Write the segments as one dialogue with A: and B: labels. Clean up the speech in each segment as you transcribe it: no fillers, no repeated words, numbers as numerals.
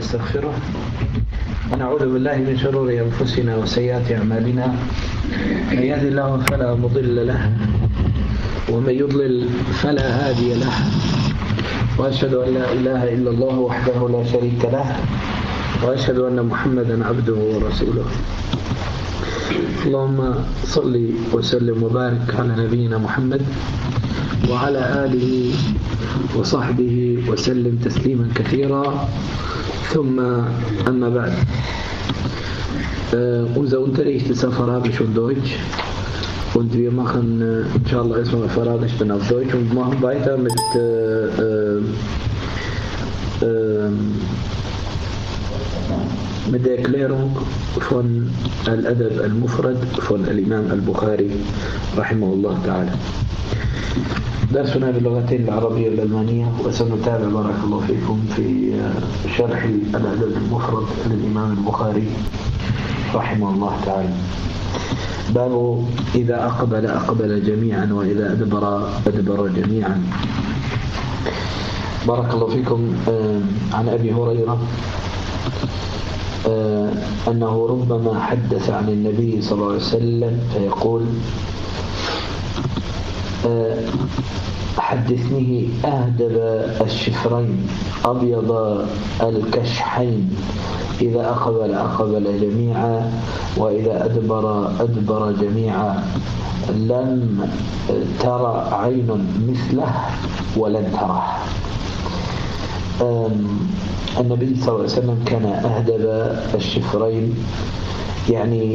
A: ونستغفره ونعوذ بالله من شرور أنفسنا وسيئات أعمالنا. من يهد الله فلا مضل له ومن يضلل فلا هادي له، وأشهد أن لا إله إلا الله وحده لا شريك له، وأشهد أن محمدا عبده ورسوله. اللهم صل وسلم وبارك على نبينا محمد وعلى آله وصحبه وسلم تسليما كثيرا. ثم أما بعد. Unser Unterricht ist auf Arabisch und Deutsch und wir machen inshallah erstmal auf Arabisch, dann auf Deutsch und machen weiter mit der Erklärung von Al-Adab al-Mufrad von Al-Imam al-Bukhari rahimahullah ta'ala. درسنا باللغتين العربية والألمانية، وسنتابع بارك الله فيكم في شرح الأدب المفرد للإمام البخاري رحمه الله تعالى. باب إذا أقبل جميعا وإذا أدبر جميعا. بارك الله فيكم. عن أبي هريرة أنه ربما حدث عن النبي صلى الله عليه وسلم فيقول: حدثنيه أهدب الشفرين أبيض الكشحين، إذا أقبل جميعا وإذا أدبر جميعا، لم ترى عين مثله ولن تراه. النبي صلى الله عليه وسلم كان أهدب الشفرين، يعني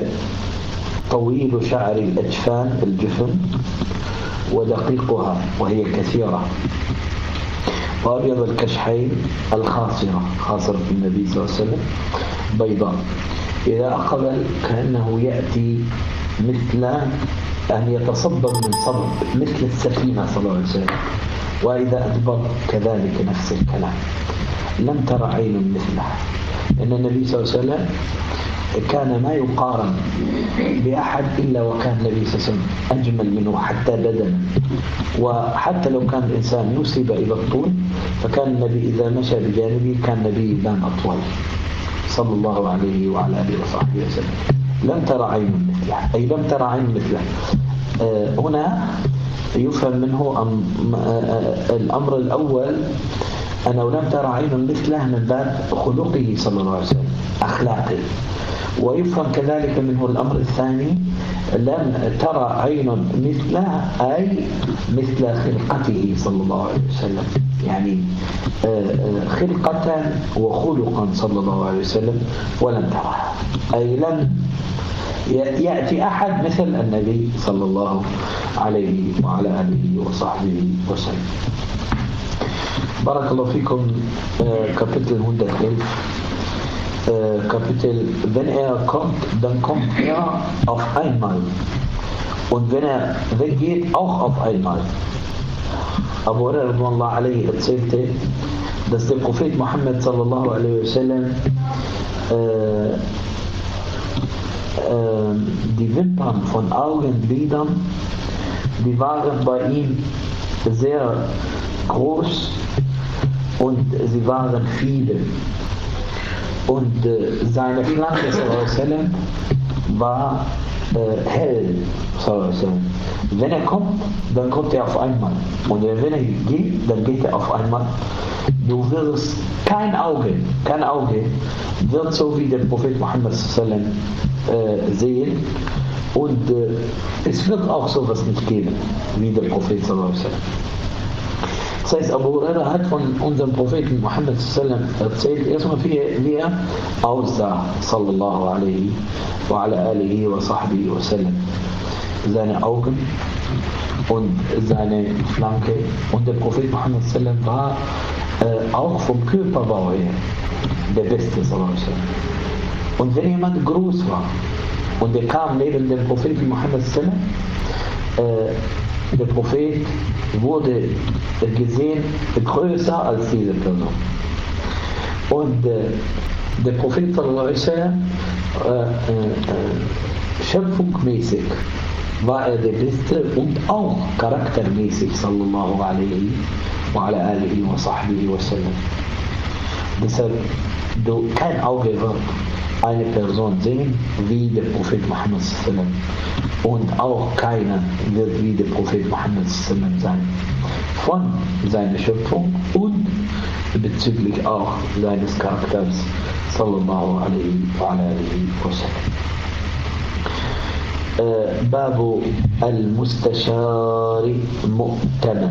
A: طويل شعر الأجفان الجفن ودقيقها وهي كثيرة، وأبيض الكشحين خاصرة النبي صلى الله عليه وسلم بيضاء. إذا أقبل كأنه يأتي مثل أن يتصبب من صبب مثل السفينة صلى الله عليه وسلم، وإذا أدبر كذلك نفس الكلام، لم ترى عين مثله. إن النبي صلى الله عليه وسلم كان ما يقارن بأحد إلا وكان النبي صلى الله عليه وسلم أجمل منه حتى بدنا، وحتى لو كان الإنسان يصيب إلى الطول فكان النبي إذا مشى بجانبه كان النبي يبان أطول صلى الله عليه وعلى آله وصحبه وسلم. لم ترى عين مثله، أي لم ترى عين مثله. هنا يفهم منه الأمر الأول أنه لم ترى عين مثله من باب خلقه صلى الله عليه وسلم، أخلاقه. ويفهم كذلك منه الأمر الثاني: لم ترى عين مثله أي مثل خلقته صلى الله عليه وسلم، يعني خلقة وخلقا صلى الله عليه وسلم ولم ترى، أي لم يأتي أحد مثل النبي صلى الله عليه وعلى آله وصحبه وسلم. بارك الله فيكم. Kapitel 111. Kapitel: Wenn kommt, dann kommt auf einmal, und wenn weggeht, auch auf einmal. Abu Hurairah radhiyallahu anhu erzählte, dass der Prophet Muhammad sallallahu alaihi wasallam die Wimpern von Augenlidern, die waren bei ihm sehr groß und sie waren viele, und seine Flanke sallallahu alaihi wasallam war hell sallallahu alaihi wasallam. Wenn kommt, dann kommt auf einmal, und wenn geht, dann geht auf einmal. Du wirst kein Auge wird so wie der Prophet Muhammad sallallahu alaihi wasallam sehen, und es wird auch sowas nicht geben wie der Prophet sallallahu alaihi wasallam. Das heißt, Abu Hurairah hat von unserem Propheten Muhammad sallallahu alaihi wasallam erzählt, erstmal wie er aussah sallallahu alaihi wa ala alihi wa sahbihi wa sallam. Seine Augen und seine Flanke, und der Prophet Muhammad sallallahu alaihi wasallam war auch vom Körperbau her der Beste sallallahu alaihi wasallam. Und wenn jemand groß war und er kam neben dem Propheten Muhammad sallallahu alaihi wasallam, der Prophet wurde gesehen größer als diese Person. Und der Prophet sallallahu alaihi wasallam schöpfungsmäßig war er der Beste und auch charaktermäßig sallallahu alaihi wa ala alihi wa sahbihi wa sallam. Deshalb, kein Auge wird eine Person sehen wie der Prophet Muhammad sallam, und auch keiner wird wie der Prophet Muhammad sallam sein. Von seiner Schöpfung und bezüglich auch seines Charakters sallallahu alaihi wa alihi wa sallam. باب المستشار مؤتمن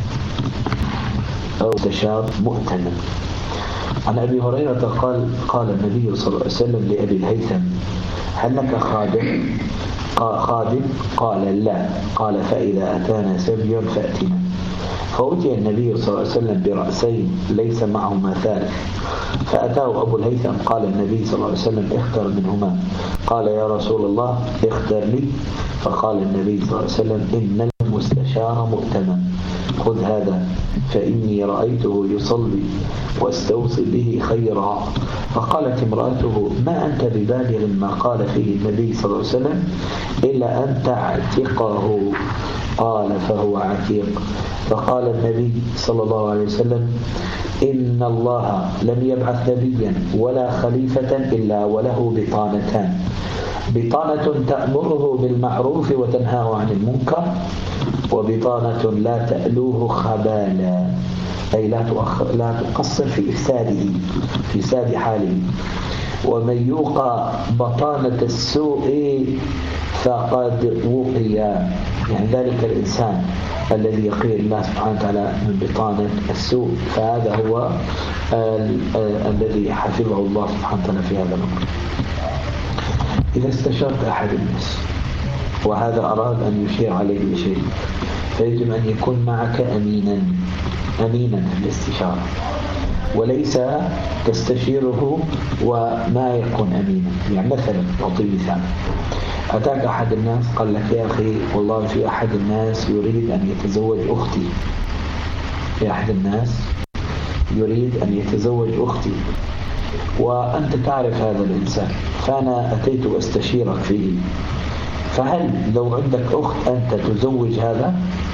A: أو مستشار مؤتمن. عن أبي هريرة قال النبي صلى الله عليه وسلم لأبي الهيثم: هل لك خادم؟ قال: لا. قال: فإذا أتانا سبي فأتنا. فأتي النبي صلى الله عليه وسلم برأسين ليس معهما ثالث، فأتاه أبو الهيثم قال النبي صلى الله عليه وسلم: اختر منهما. قال: يا رسول الله اختر لي. فقال النبي صلى الله عليه وسلم: إن المستشار مؤتمن، خذ هذا فإني رأيته يصلي واستوصي به خيرا. فقالت امرأته: ما أنت ببالغ ما قال فيه النبي صلى الله عليه وسلم إلا أن تعتقه. قال: فهو عتيق. فقال النبي صلى الله عليه وسلم: إن الله لم يبعث نبيا ولا خليفة إلا وله بطانتان: بطانة تأمره بالمعروف وتنهاه عن المنكر، وبطانة لا تألوه خبالا، أي لا تقصر في إفساد حاله. ومن يوقى بطانة السوء فقد وقي، يعني ذلك الإنسان الذي يقي الله سبحانه وتعالى من بطانة السوء، فهذا هو الذي حفظه الله سبحانه وتعالى في هذا الأمر. إذا استشرت أحد الناس وهذا أراد أن يشير عليه بشيء، فيجب أن يكون معك أمينا في الاستشارة، وليس تستشيره وما يكون أمينا. يعني مثلا أعطي مثال: أتاك أحد الناس قال لك: يا أخي والله في أحد الناس يريد أن يتزوج أختي. في أحد الناس يريد أن يتزوج أختي، وأنت تعرف هذا الإنسان، فأنا أتيت أستشيرك فيه، فهل لو عندك أخت أنت تزوج هذا؟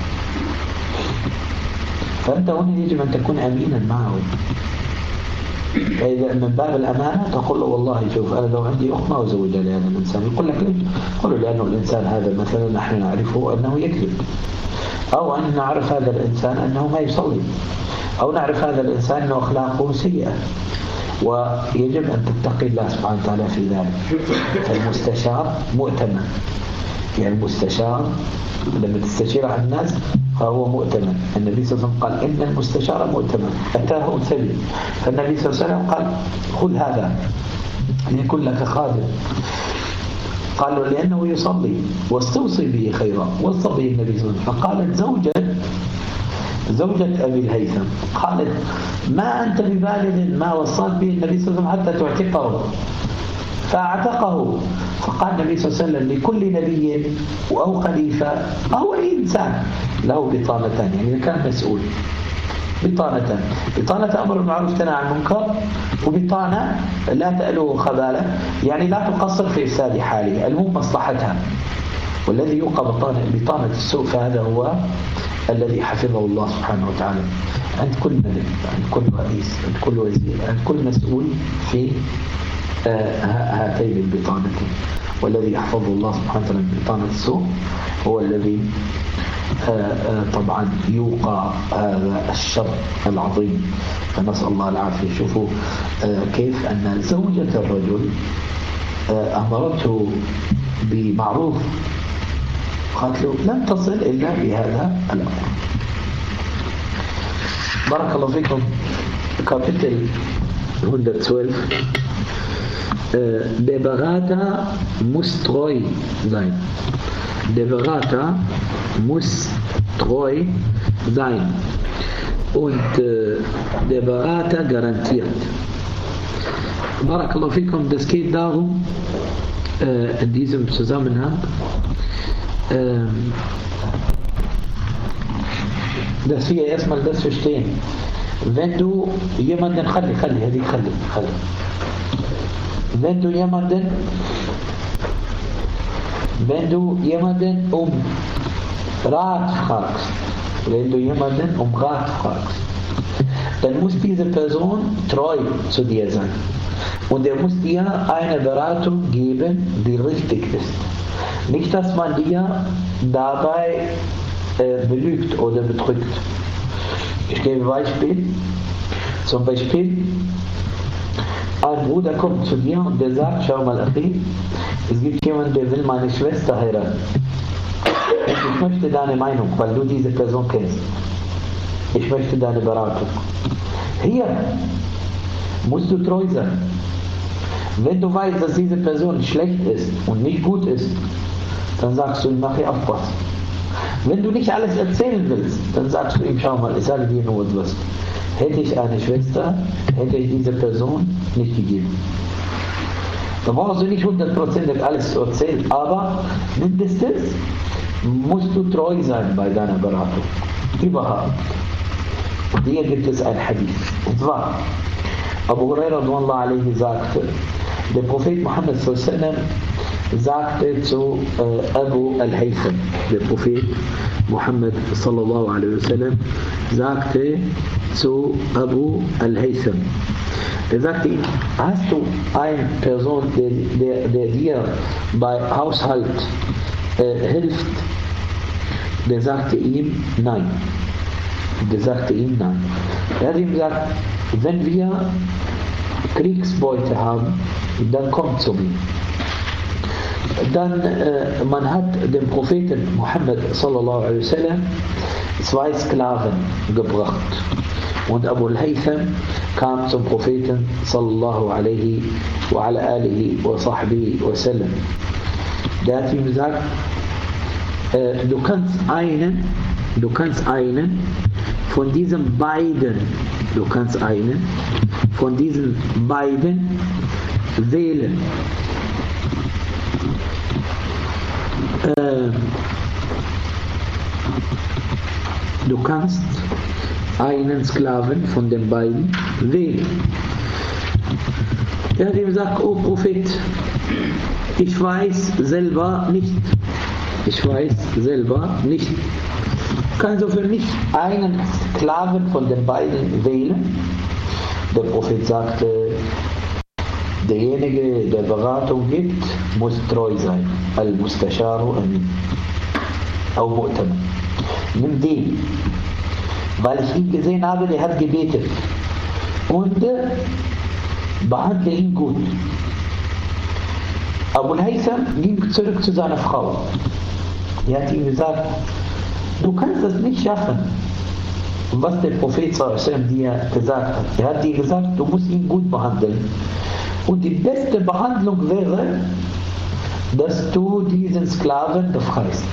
A: فأنت هنا يجب أن تكون أمينا معه. فإذا من باب الأمانة تقول له: والله شوف، أنا لو عندي أخت ما أزوجها لهذا الإنسان. يقول لك: ليش؟ قل له: لأنه الإنسان هذا مثلا نحن نعرفه أنه يكذب، أو أن نعرف هذا الإنسان أنه ما يصلي، أو نعرف هذا الإنسان أنه أخلاقه سيئة، ويجب أن تتقي الله سبحانه وتعالى في ذلك. فالمستشار مؤتمن، يعني المستشار لما تستشير عن الناس فهو مؤتمن. النبي صلى الله عليه وسلم قال: إن المستشار مؤتمن. أتاه سبي، فالنبي صلى الله عليه وسلم قال: خذ هذا ليكون لك خادم. قالوا: لأنه يصلي واستوصي به خيرا. وصى به النبي صلى الله عليه وسلم. فقالت زوجة أبي الهيثم قالت: ما أنت ببالغ ما وصاك به النبي صلى الله عليه وسلم حتى تعتقه. فاعتقه. فقال النبي صلى الله عليه وسلم: لكل نبي أو خليفة أو أي إنسان له بطانتان، يعني كان مسؤول. بطانة أمر بالمعروف تنهى عن المنكر، وبطانة لا تألوه خبالة، يعني لا تقصر في إفساد حاله، المهم مصلحتها. والذي يوقع بطانة السوء فهذا هو الذي حفظه الله سبحانه وتعالى عند كل ملك، عند كل رئيس، عند كل وزير، عند كل مسؤول في هاتين البطانتين. والذي يحفظه الله سبحانه وتعالى من بطانة السوء هو الذي طبعا يوقع هذا الشر العظيم، فنسأل الله العافية. شوفوا كيف أن زوجة الرجل أمرته بمعروف، قالت له: لن تصل إلا بهذا الأمر. بارك الله فيكم. Kapitel 112. Der Berater muss treu sein. Der Berater muss treu sein. Und der Berater garantiert. Barakallahu fikum, das geht darum, in diesem Zusammenhang, dass wir erstmal das verstehen. Wenn du jemanden, wenn du jemanden um Rat fragst, dann muss diese Person treu zu dir sein. Und er muss dir eine Beratung geben, die richtig ist. Nicht, dass man dir dabei belügt oder betrügt. Ich gebe ein Beispiel. Zum Beispiel, ein Bruder kommt zu dir und der sagt, schau mal, Achi, es gibt jemanden, der will meine Schwester heiraten. Und ich möchte deine Meinung, weil du diese Person kennst. Ich möchte deine Beratung. Hier musst du treu sein. Wenn du weißt, dass diese Person schlecht ist und nicht gut ist, dann sagst du ihm nachher aufpassen. Wenn du nicht alles erzählen willst, dann sagst du ihm, schau mal, ich sage dir nur etwas. Hätte ich eine Schwester, hätte ich diese Person nicht gegeben. Da brauchst du nicht 100% alles erzählen, aber mindestens musst du treu sein bei deiner Beratung. Überhaupt. Und hier gibt es ein Hadith. Und zwar, Abu Huraira sagte, der Prophet Muhammad sagte zu Abu al-Haytham, der Prophet Muhammad sallallahu alaihi wasallam sagte zu Abu al-Haytham, er sagte ihm, hast du eine Person, der dir bei Haushalt hilft? Der sagte ihm, nein. Der sagte ihm, nein. Er hat ihm gesagt, wenn wir Kriegsbeute haben, dann kommt zu mir. Dann, man hat dem Propheten Muhammad sallallahu alaihi wasallam 2 Sklaven gebracht. Und Abu al-Haytham kam zum Propheten sallallahu alaihi wa ala alihi wa sahbihi wa sallam. Der hat ihm gesagt, du kannst einen von diesen beiden wählen. Du kannst einen Sklaven von den beiden wählen. Er hat ihm gesagt, oh Prophet, ich weiß selber nicht. Kannst du für mich einen Sklaven von den beiden wählen? Der Prophet sagte, derjenige, der Beratung gibt, muss treu sein. Al-Mustasharu Amin. Au Mu'taman. Nimm den. Weil ich ihn gesehen habe, der hat gebetet. Und behandle ihn gut. Abu al-Haytham ging zurück zu seiner Frau. Die hat ihm gesagt, du kannst das nicht schaffen. Und was der Prophet dir gesagt hat, er hat dir gesagt, du musst ihn gut behandeln. Und die beste Behandlung wäre, dass du diesen Sklaven befreist.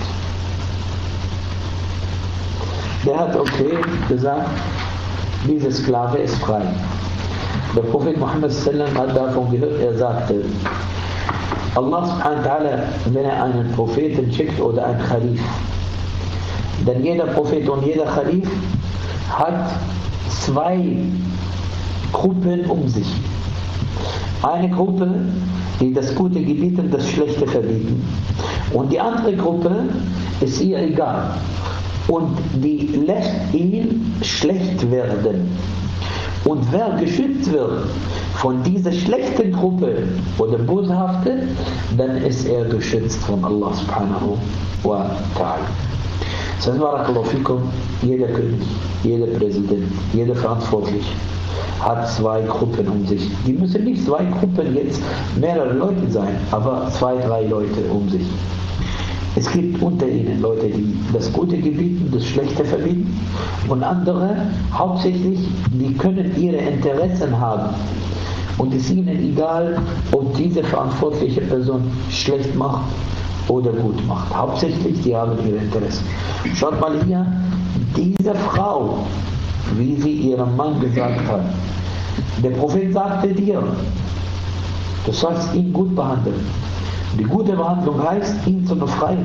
A: Der hat okay gesagt, dieser Sklave ist frei. Der Prophet Muhammad hat davon gehört, er sagte, Allah subhanahu wa ta'ala, wenn er einen Propheten schickt oder einen Khalif, denn jeder Prophet und jeder Khalif hat 2 Gruppen um sich. Eine Gruppe, die das Gute gebieten, das Schlechte verbieten. Und die andere Gruppe ist ihr egal. Und die lässt ihn schlecht werden. Und wer geschützt wird von dieser schlechten Gruppe oder Boshaften, dann ist er geschützt von Allah subhanahu wa ta'ala. Das heißt, barakallahu fikum, jeder König, jeder Präsident, jeder Verantwortliche hat 2 Gruppen um sich. Die müssen nicht 2 Gruppen jetzt mehrere Leute sein, aber 2, 3 Leute um sich. Es gibt unter ihnen Leute, die das Gute gebieten, das Schlechte verbieten, und andere, hauptsächlich, die können ihre Interessen haben. Und es ist ihnen egal, ob diese verantwortliche Person schlecht macht oder gut macht. Hauptsächlich, die haben ihre Interessen. Schaut mal hier, diese Frau, wie sie ihrem Mann gesagt hat, der Prophet sagte dir, du sollst ihn gut behandeln. Die gute Behandlung heißt, ihn zu befreien.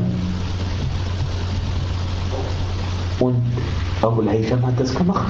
A: Und Abu al-Haytham hat das gemacht.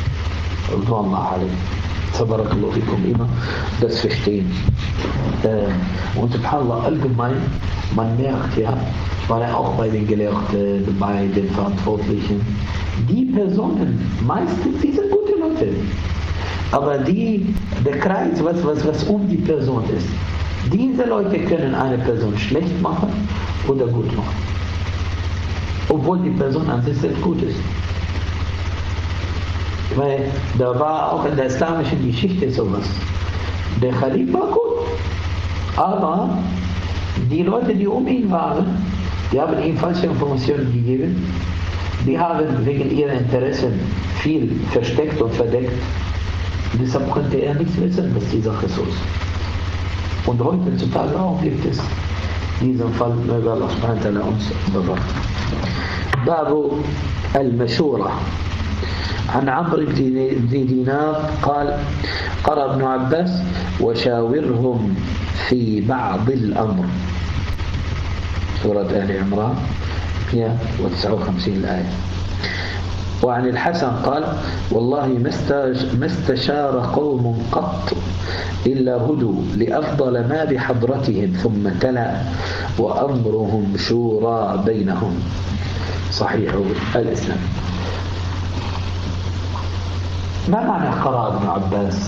A: Tabarakallahu fikum, immer das Verstehen. Und subhanallah, allgemein, man merkt ja, ich war ja auch bei den Gelehrten, bei den Verantwortlichen, die Personen, meistens, die sind gute Leute. Leute. Aber der Kreis, was die Person ist, diese Leute können eine Person schlecht machen oder gut machen. Obwohl die Person an sich selbst gut ist. Weil da war auch in der islamischen Geschichte sowas. Der Khalif war gut, aber die Leute, die um ihn waren, die haben ihm falsche Informationen gegeben. Die haben wegen ihrer Interessen viel versteckt und verdeckt. Und deshalb konnte er nichts wissen, was die Sache so ist. Und heutzutage auch gibt es diesen Fall, möge Allah subhanahu wa ta'ala uns bewahren. Babu al-Mashura. عن عمرو بن دينار قال قرأ ابن عباس وشاورهم في بعض الأمر. سورة آل عمران 159 الآية. وعن الحسن قال والله ما استشار قوم قط إلا هدوا لأفضل ما بحضرتهم ثم تلا وأمرهم شورى بينهم. صحيح الإسلام. ما معنى قرأ ابن عباس؟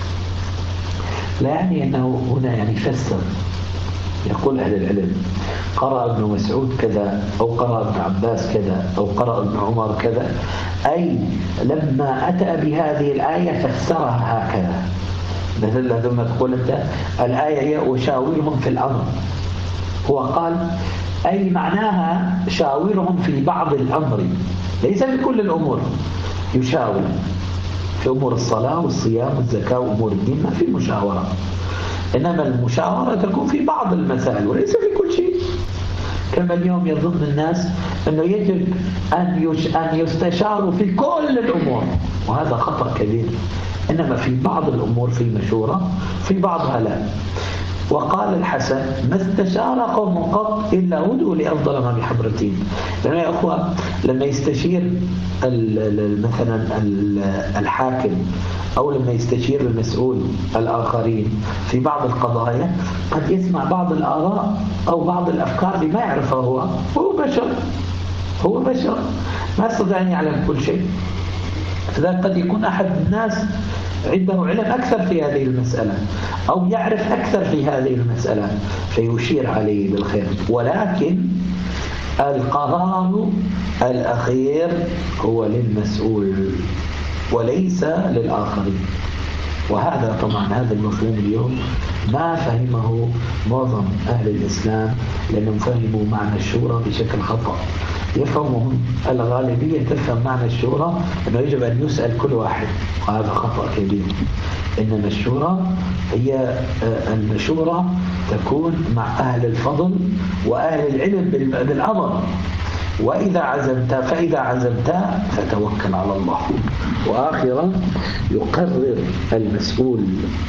A: لا يعني أنه هنا يعني فسر. يقول أهل العلم قرأ ابن مسعود كذا أو قرأ ابن عباس كذا أو قرأ ابن عمر كذا، أي لما أتى بهذه الآية فسرها هكذا. مثل لما تقول أنت الآية هي وشاورهم في الأمر، هو قال أي معناها شاورهم في بعض الأمر، ليس في كل الأمور. يشاور في أمور الصلاة والصيام والزكاة وأمور الدين ما في مشاورة، إنما المشاورة تكون في بعض المسائل وليس في كل شيء. كما اليوم يظن الناس أنه يجب أن يستشاروا في كل الأمور، وهذا خطأ كبير. إنما في بعض الأمور في مشورة، في بعضها لا. وقال الحسن ما استشار قوم قط إلا هدوا لأفضل ما بحضرتهم. لأنه يا أخوة لما يستشير مثلا الحاكم أو لما يستشير المسؤول الآخرين في بعض القضايا قد يسمع بعض الآراء أو بعض الأفكار اللي ما يعرفها هو بشر ما يستطيع أن يعلم كل شيء. فذلك قد يكون أحد الناس عنده علم أكثر في هذه المسألة أو يعرف أكثر في هذه المسألة فيشير عليه بالخير، ولكن القرار الأخير هو للمسؤول وليس للآخرين. وهذا طبعا هذا المفهوم اليوم ما فهمه معظم أهل الإسلام، لأنهم فهموا معنى الشورى بشكل خطأ. يفهمهم الغالبية تفهم معنى الشورى أنه يجب أن يسأل كل واحد، وهذا خطأ كبير. إنما الشورى هي المشورة تكون مع أهل الفضل وأهل العلم بالأمر، فإذا عزمت فتوكل على الله. وآخرا يقرر المسؤول.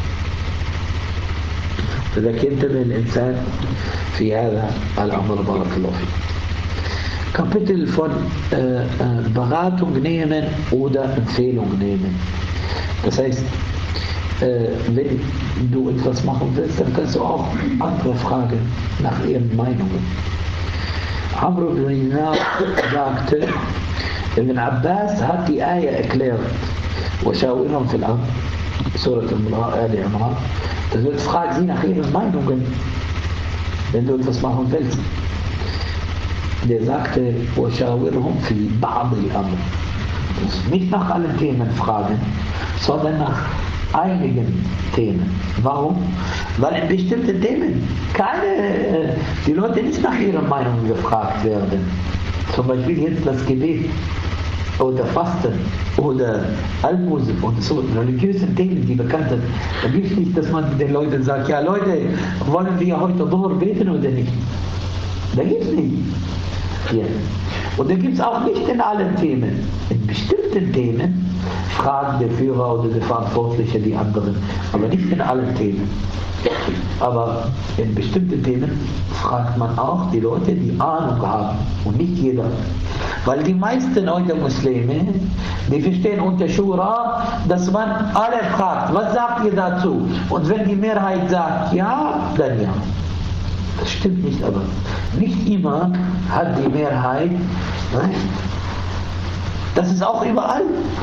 A: فذلك ينتبه الإنسان في هذا الأمر. بارك الله فيك. Kapitel von Beratung nehmen oder Empfehlung nehmen. Das heißt, wenn du etwas machen willst, dann kannst du auch andere fragen nach ihren Meinungen. Amr ibn Dinar sagte, Ibn Abbas hat die Ayah erklärt, وشاورهم في الأمر, Surat Al Imran. Das wird fragen sie nach ihren Meinungen, wenn du etwas machen willst. Der sagte, وشاورهم في بعض الأمر. Nicht nach allen Themen fragen, sondern nach einigen Themen. Warum? Weil in bestimmten Themen die Leute nicht nach ihrer Meinung gefragt werden. Zum Beispiel jetzt das Gebet oder Fasten oder Almosen und so religiösen Themen, die bekannt sind. Da gibt es nicht, dass man den Leuten sagt, ja Leute, wollen wir heute Dhuhr beten oder nicht? Da gibt es nicht. Ja. Und da gibt es auch nicht in allen Themen. In bestimmten Themen fragen der Führer oder der Verantwortliche die anderen, aber nicht in allen Themen. Aber in bestimmten Themen fragt man auch die Leute, die Ahnung haben und nicht jeder. Weil die meisten heute Muslime, die verstehen unter Shura, dass man alle fragt, was sagt ihr dazu? Und wenn die Mehrheit sagt ja, dann ja. Das stimmt nicht, aber nicht immer hat die Mehrheit recht. Das ist auch überall.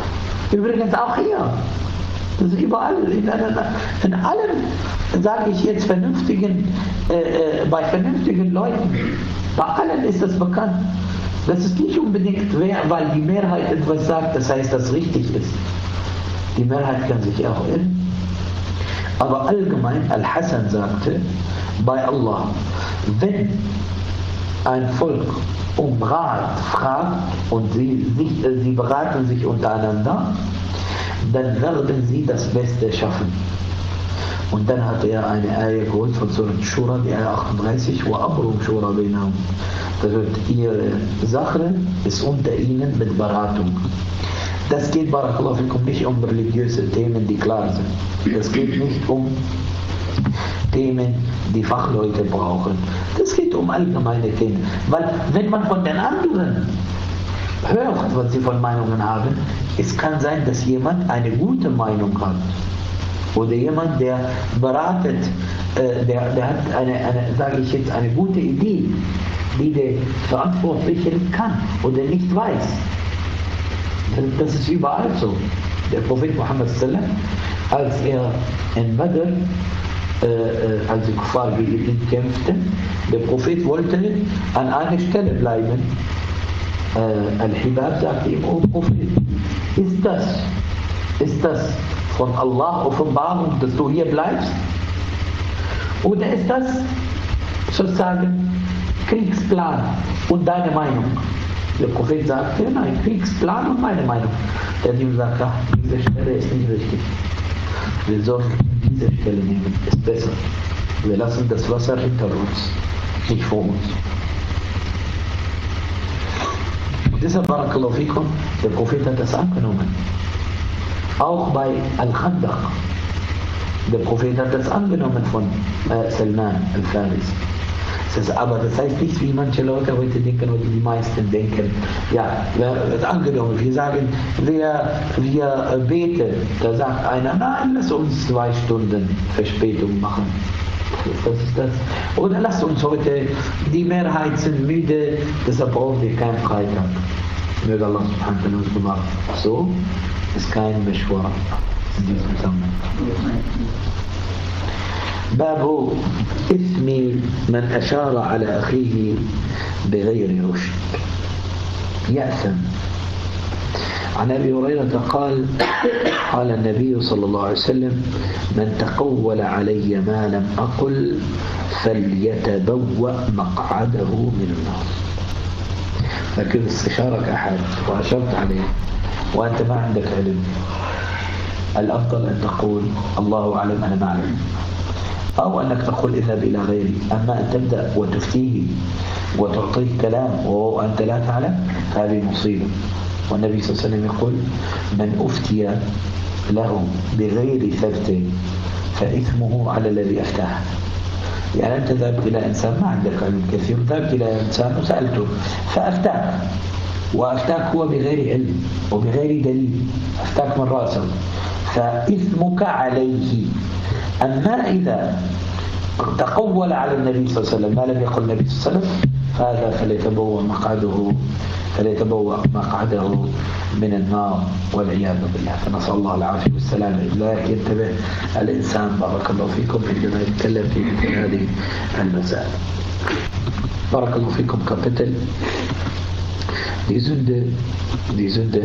A: Übrigens auch hier. Das ist überall, in allem, sage ich jetzt, bei vernünftigen Leuten, bei allen ist das bekannt. Das ist nicht unbedingt, weil die Mehrheit etwas sagt, das heißt, dass es richtig ist. Die Mehrheit kann sich auch irren. Aber allgemein, Al-Hassan sagte, bei Allah, wenn ein Volk um Rat fragt und sie beraten sich untereinander, dann werden sie das Beste schaffen. Und dann hat er eine Ayah geholt von Surat Shura, die Ayah 38, وَأَمْرُهُمْ شُورَى بَيْنَهُمْ. Das wird ihre Sache ist unter ihnen mit Beratung. Das geht, Barakallahu fikum, nicht um religiöse Themen, die klar sind. Das geht nicht um Themen, die Fachleute brauchen. Das geht um allgemeine Themen. Weil wenn man von den anderen hört, was sie von Meinungen haben, es kann sein, dass jemand eine gute Meinung hat. Oder jemand, der beratet, der hat sage ich jetzt, eine gute Idee, die der Verantwortliche kann oder nicht weiß. Das ist überall so. Der Prophet Muhammad sallam, als er in Badr, als die Kuffar gegen ihn kämpften, der Prophet wollte an einer Stelle bleiben. Al-Hibab sagte ihm, oh Prophet, ist das von Allah Offenbarung, dass du hier bleibst? Oder ist das sozusagen Kriegsplan und deine Meinung? Der Prophet sagte, nein, Kriegsplan und meine Meinung. Der hat ihm gesagt, ach, diese Stelle ist nicht richtig. Wir sollen diese Stelle nehmen, ist besser. Wir lassen das Wasser hinter uns, nicht vor uns. Und deshalb, Barakallahu fikum, der Prophet hat das angenommen. Auch bei Al-Khandaq. Der Prophet hat das angenommen von Salman al-Faris. Aber das heißt nicht, wie manche Leute heute denken, oder die meisten denken, ja, wird angenommen. Wir sagen, wir beten. Da sagt einer, nein, lass uns 2 Stunden Verspätung machen. Das ist das. Oder lasst uns heute, die Mehrheit sind müde, deshalb brauchen wir keinen Freitag. Möge Allah subhanahu wa ta'ala uns bewahren. So ist kein Beschwör in diesem Zusammenhang. باب إثم من أشار على أخيه بغير رشد يأثم. عن أبي هريرة قال قال النبي صلى الله عليه وسلم من تقول علي ما لم أقل فليتبوأ مقعده من النار. لكن استشارك أحد وأشرت عليه وأنت ما عندك علم، الأفضل أن تقول الله أعلم أنا ما أعلم، أو أنك تقول اذهب إلى غيري. أما أن تبدأ وتفتيه وتعطيه كلام وأنت لا تعلم، هذه مصيبة. والنبي صلى الله عليه وسلم يقول من أفتي له بغير ثبت فإثمه على الذي أفتاه. يعني أنت ذهبت إلى إنسان ما عندك علم كثير، ذهبت إلى إنسان وسألته فأفتاك، وأفتاك هو بغير علم وبغير دليل، أفتاك من رأسه، فإثمك عليه. أما إذا تقول على النبي صلى الله عليه وسلم ما لم يقل النبي صلى الله عليه وسلم، هذا فليتبوأ مقعده من النار والعياذ بالله. فنسأل الله العافية والسلامة. لا ينتبه الإنسان بارك الله فيكم عندما يتكلم في مثل هذه المسائل. بارك الله فيكم. Kapitel die Sünde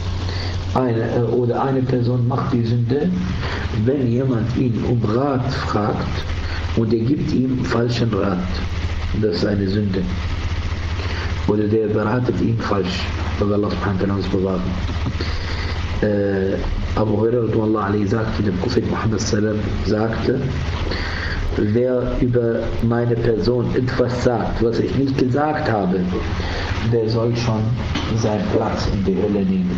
A: eine Person macht die Sünde, wenn jemand ihn um Rat fragt und er gibt ihm falschen Rat. Das ist eine Sünde. Oder der beratet ihn falsch. Weil Allah subhanahu wa ta'ala uns bewahren. Abu Hurairah sagte, der Prophet Muhammad sallam sagte, wer über meine Person etwas sagt, was ich nicht gesagt habe, der soll schon seinen Platz in der Hölle nehmen.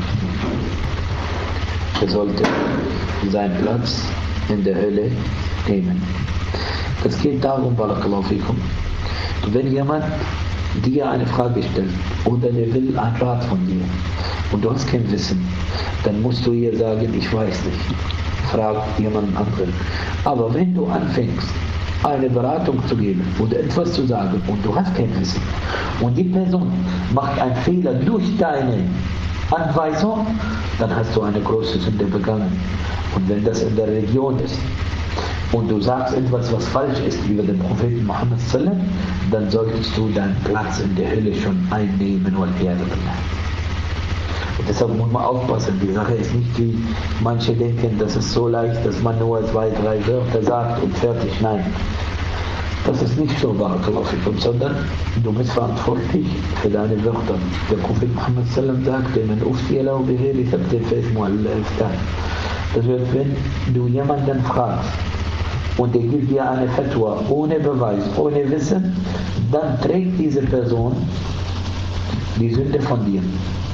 A: Er sollte seinen Platz in der Hölle nehmen. Es geht darum, Barakallahu fikum, wenn jemand dir eine Frage stellt oder der will einen Rat von dir und du hast kein Wissen, dann musst du ihr sagen, ich weiß nicht, frag jemanden anderen. Aber wenn du anfängst, eine Beratung zu geben oder etwas zu sagen und du hast kein Wissen und die Person macht einen Fehler durch deine Anweisung, dann hast du eine große Sünde begangen. Und wenn das in der Religion ist und du sagst etwas, was falsch ist über den Propheten Muhammad sallam, dann solltest du deinen Platz in der Hölle schon einnehmen und Erde bringen. Und deshalb muss man aufpassen. Die Sache ist nicht, wie manche denken, das ist so leicht, dass man nur 2, 3 Wörter sagt und fertig. Nein. Das ist nicht so, Barakallahu, sondern du bist verantwortlich für deine Wörter. Der Prophet Muhammad sallam sagte, man uftiyala bihiri thabti fa'ithmu al-iftan. Das wird, wenn du jemanden fragst und der gibt dir eine Fatwa ohne Beweis, ohne Wissen, dann trägt diese Person die Sünde von dir.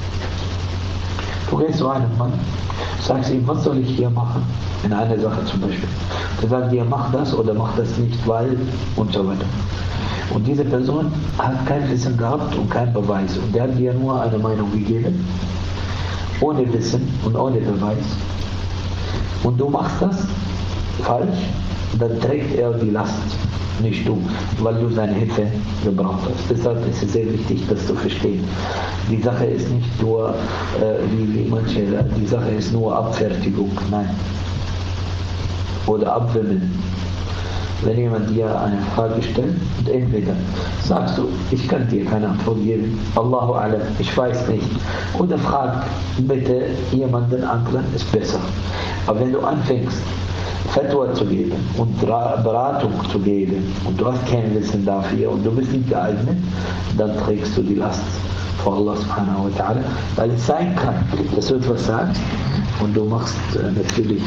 A: Du gehst zu einem Mann, sagst ihm, was soll ich hier machen? In einer Sache zum Beispiel. Der sagt dir, mach das oder mach das nicht, weil und so weiter. Und diese Person hat kein Wissen gehabt und kein Beweis. Und der hat dir nur eine Meinung gegeben, ohne Wissen und ohne Beweis. Und du machst das falsch, dann trägt er die Last, nicht du, weil du seine Hilfe gebraucht hast. Deshalb ist es sehr wichtig, das zu verstehen. Die Sache ist nicht nur, wie manche, die Sache ist nur Abfertigung, nein. Oder abwimmeln. Wenn jemand dir eine Frage stellt, und entweder sagst du, ich kann dir keine Antwort geben, Allahu Alam, ich weiß nicht, oder frag bitte jemanden anderen, ist besser. Aber wenn du anfängst, Fatwa zu geben und Beratung zu geben und du hast kein Wissen dafür und du bist nicht geeignet, dann trägst du die Last vor Allah subhanahu wa ta'ala, weil es sein kann, dass du etwas sagst und du machst natürlich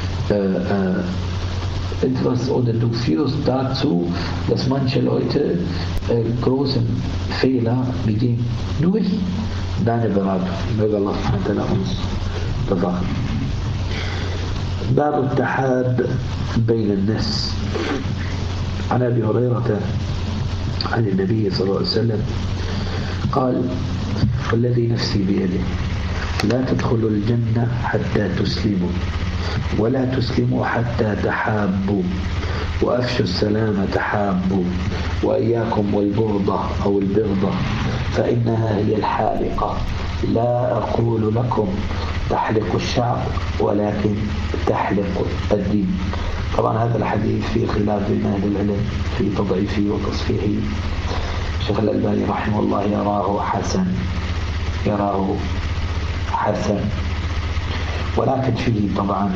A: etwas oder du führst dazu, dass manche Leute großen Fehler begehen durch deine Beratung. Möge Allah subhanahu wa ta'ala uns bewahren. باب التحاب بين الناس. عن أبي هريرة عن النبي صلى الله عليه وسلم قال والذي نفسي بيده لا تدخلوا الجنة حتى تسلموا ولا تسلموا حتى تحابوا وأفشوا السلام تحابوا وإياكم والبغضة أو البغضة فإنها هي الحالقة لا أقول لكم تحلق الشعر ولكن تحلق الدين. طبعا هذا الحديث في خلاف بين أهل العلم في تضعيفه وتصحيحه. الشيخ الألباني رحمه الله يراه حسن ولكن فيه طبعا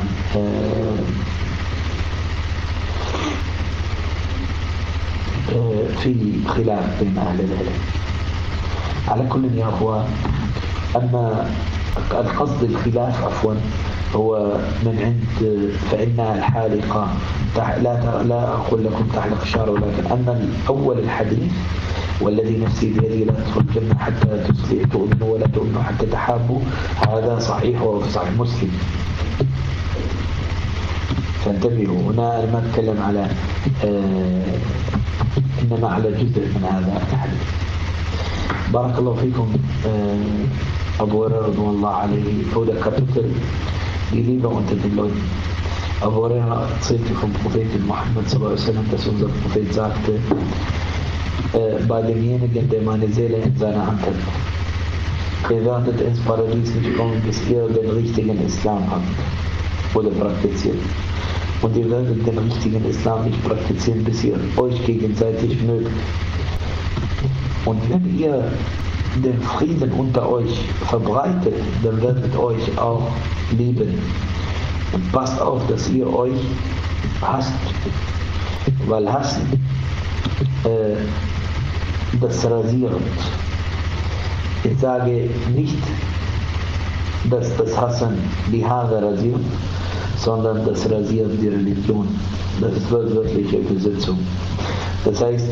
A: في خلاف بين أهل العلم. على كل يا أخوان، أما القصد الخلاف عفوا هو من عند فإنها الحالقة لا أقول لكم تحلق الشعر، ولكن أما الأول الحديث والذي نفسي بيده لا تدخل الجنة حتى تؤمنوا ولا تؤمنوا حتى تحابوا، هذا صحيح وفي صحيح مسلم. فانتبهوا، هنا أنا ما أتكلم على إنما على جزء من هذا الحديث. بارك الله فيكم. Abu Hurairah radhiyallahu anhu oder Kapitel die Liebe unter den Leuten. Abu Hurairah erzählte vom Propheten Muhammad sallallahu alaihi wasallam, dass unser Prophet sagte, bei demjenigen, der meine Seele in seiner Hand hat, ihr werdet ins Paradies nicht kommen, bis ihr den richtigen Islam habt oder praktiziert. Und ihr werdet den richtigen Islam nicht praktizieren, bis ihr euch gegenseitig mögt. Und wenn ihr den Frieden unter euch verbreitet, dann werdet euch auch lieben. Und passt auf, dass ihr euch hasst, weil Hassen das rasiert. Ich sage nicht, dass das Hassen die Haare rasiert, sondern das rasiert die Religion. Das ist wörtliche Übersetzung. Das heißt,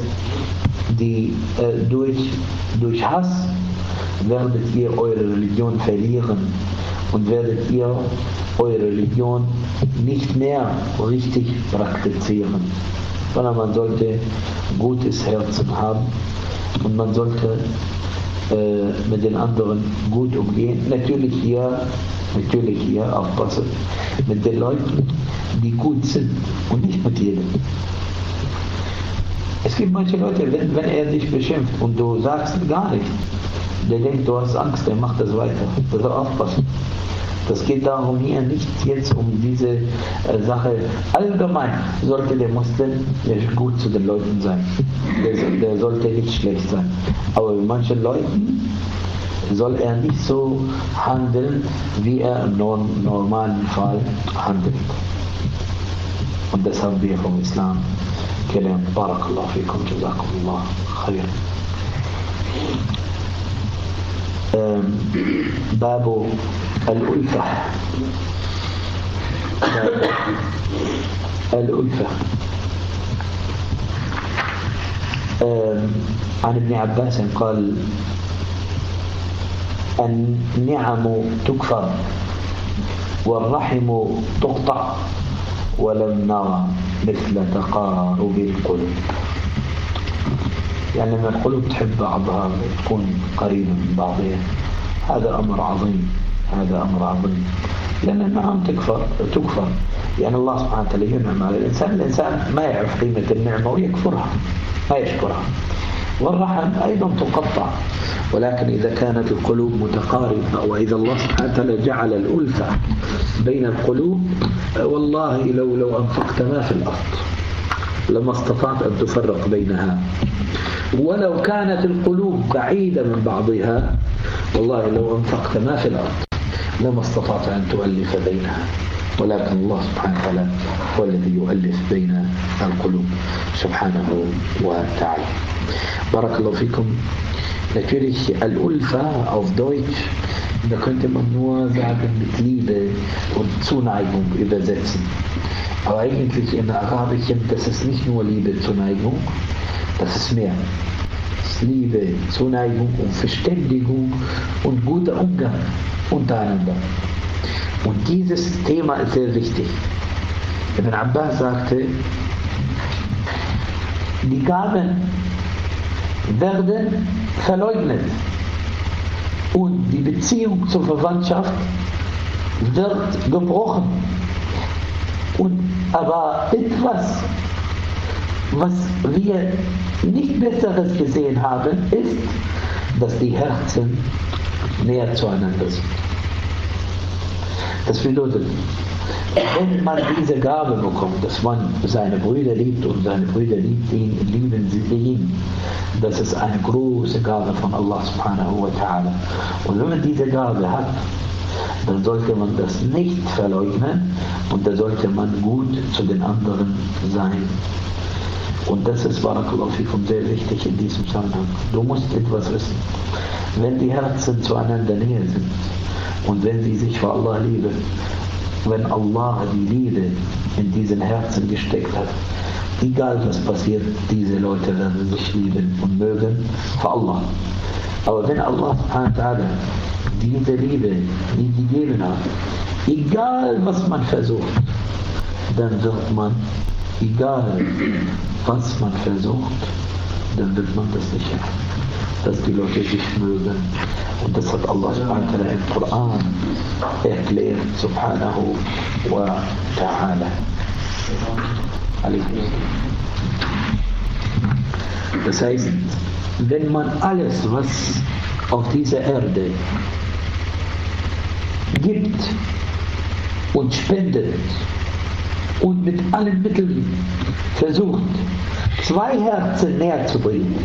A: durch Hass werdet ihr eure Religion verlieren und werdet ihr eure Religion nicht mehr richtig praktizieren, sondern man sollte gutes Herzen haben und man sollte mit den anderen gut umgehen. Natürlich hier aufpassen mit den Leuten, die gut sind und nicht mit jedem. Es gibt manche Leute, wenn er dich beschimpft und du sagst gar nichts, der denkt, du hast Angst, der macht das weiter. Du sollst aufpassen. Das geht darum hier nicht jetzt um diese Sache. Allgemein sollte der Muslim gut zu den Leuten sein. Der sollte nicht schlecht sein. Aber bei manchen Leuten soll er nicht so handeln, wie er im normalen Fall handelt. Und das haben wir vom Islam gelernt. Barakallahu fikum, jazakumullah khair. باب الألفة. الألفة عن ابن عباس قال النعم تكفر والرحم تقطع ولم نرى مثل تقارب القلوب. يعني لما القلوب تحب بعضها تكون قريبة من بعضها، هذا أمر عظيم، هذا أمر عظيم. لأن النعم تكفر. يعني الله سبحانه وتعالى ينعم على الإنسان ما يعرف قيمة النعمة ويكفرها، ما يشكرها. والرحم أيضا تقطع، ولكن إذا كانت القلوب متقاربة وإذا الله سبحانه وتعالى جعل الألفة بين القلوب، والله لو أنفقت ما في الأرض لما استطعت أن تفرق بينها، ولو كانت القلوب بعيدة من بعضها والله لو أنفقت ما في الأرض لما استطعت أن تؤلف بينها، ولكن الله سبحانه وتعالى هو الذي يؤلف بين القلوب سبحانه وتعالى. بارك الله فيكم. Natürlich Al-Ulfa auf Deutsch, da könnte man nur sagen mit Liebe und Zuneigung übersetzen. Aber eigentlich in Arabischen, das ist nicht nur Liebe, Zuneigung, das ist mehr. Das ist Liebe, Zuneigung und Verständigung und guter Umgang untereinander. Und dieses Thema ist sehr wichtig. Ibn Abbas sagte, die Gaben werden verleugnet und die Beziehung zur Verwandtschaft wird gebrochen. Aber etwas, was wir nicht Besseres gesehen haben, ist, dass die Herzen näher zueinander sind. Das bedeutet, wenn man diese Gabe bekommt, dass man seine Brüder liebt und seine Brüder lieben sie ihn, das ist eine große Gabe von Allah subhanahu wa ta'ala. Und wenn man diese Gabe hat, dann sollte man das nicht verleugnen und da sollte man gut zu den anderen sein. Und das ist, barakallahu fikum, sehr wichtig in diesem Zusammenhang. Du musst etwas wissen. Wenn die Herzen zueinander näher sind und wenn sie sich für Allah lieben, wenn Allah die Liebe in diesen Herzen gesteckt hat, egal was passiert, diese Leute werden sich lieben und mögen für Allah. Aber wenn Allah subhanahu wa ta'ala diese Liebe nicht gegeben hat, egal was man versucht, dann wird man, egal was man versucht, dann wird man das nicht schaffen, dass die Leute sich mögen. Und das hat Allah subhanahu wa ta'ala im Koran erklärt, subhanahu wa ta'ala. Das heißt, wenn man alles, was auf dieser Erde gibt und spendet und mit allen Mitteln versucht, zwei Herzen näher zu bringen,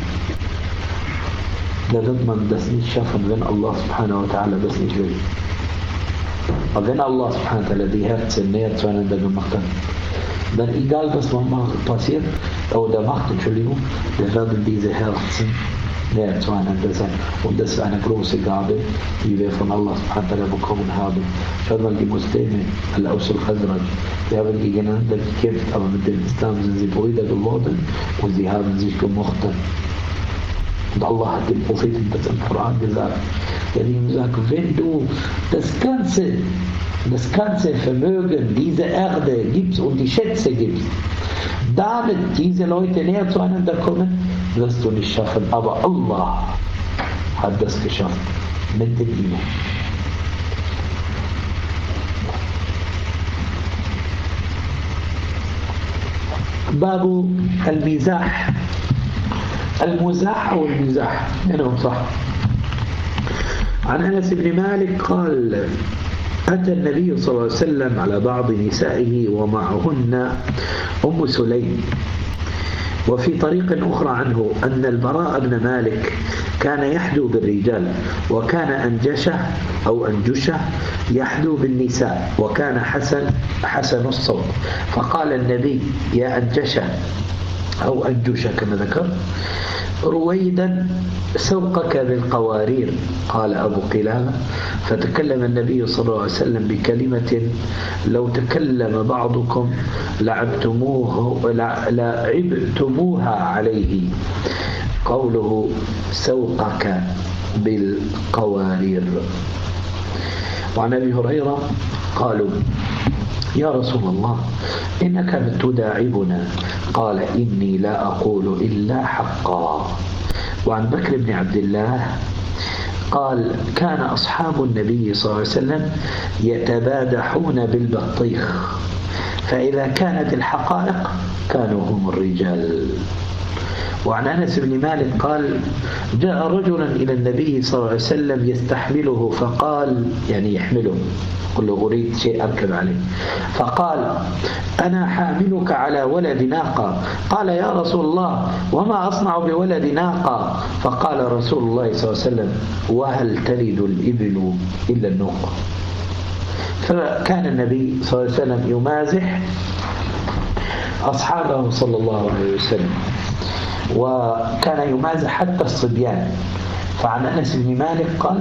A: da wird man das nicht schaffen, wenn Allah subhanahu wa ta'ala das nicht will. Aber wenn Allah subhanahu wa ta'ala die Herzen näher zueinander gemacht hat, dann egal was man passiert oder macht, dann werden diese Herzen näher zueinander sein. Und das ist eine große Gabe, die wir von Allah subhanahu wa ta'ala bekommen haben. Schaut mal, die Muslime, Al-Aus al-Khazraj, die haben gegeneinander gekämpft, aber mit dem Islam sind sie Brüder geworden und sie haben sich gemocht. Und Allah hat dem Propheten das im Koran gesagt. Er hat ihm gesagt, wenn du das ganze Vermögen dieser Erde gibst und die Schätze gibst, damit diese Leute näher zueinander kommen, wirst du nicht schaffen. Aber Allah hat das geschafft mit dem Iman. باب المزاح المزاح أو المزاح منهم صح. عن أنس بن مالك قال أتى النبي صلى الله عليه وسلم على بعض نسائه ومعهن أم سليم. وفي طريق أخرى عنه أن البراء بن مالك كان يحدو بالرجال، وكان أنجشة يحدو بالنساء، وكان حسن الصوت. فقال النبي: يا أنجشة أو أنجشة كما ذكر، رويدا سوقك بالقوارير. قال أبو قلابة: فتكلم النبي صلى الله عليه وسلم بكلمة لو تكلم بعضكم لعبتموها عليه، قوله سوقك بالقوارير. وعن أبي هريرة قالوا: يا رسول الله إنك تداعبنا. قال: إني لا أقول إلا حقا. وعن بكر بن عبد الله قال: كان أصحاب النبي صلى الله عليه وسلم يتبادحون بالبطيخ، فإذا كانت الحقائق كانوا هم الرجال. وعن أنس بن مالك قال: جاء رجل إلى النبي صلى الله عليه وسلم يستحمله، فقال يعني يحمله، قل له أريد شيء أركب عليه، فقال: أنا حاملك على ولد ناقة. قال: يا رسول الله وما أصنع بولد ناقة؟ فقال رسول الله صلى الله عليه وسلم: وهل تلد الإبل إلا النوق؟ فكان النبي صلى الله عليه وسلم يمازح أصحابه صلى الله عليه وسلم، وكان يمازح حتى الصبيان. فعن أنس بن مالك قال: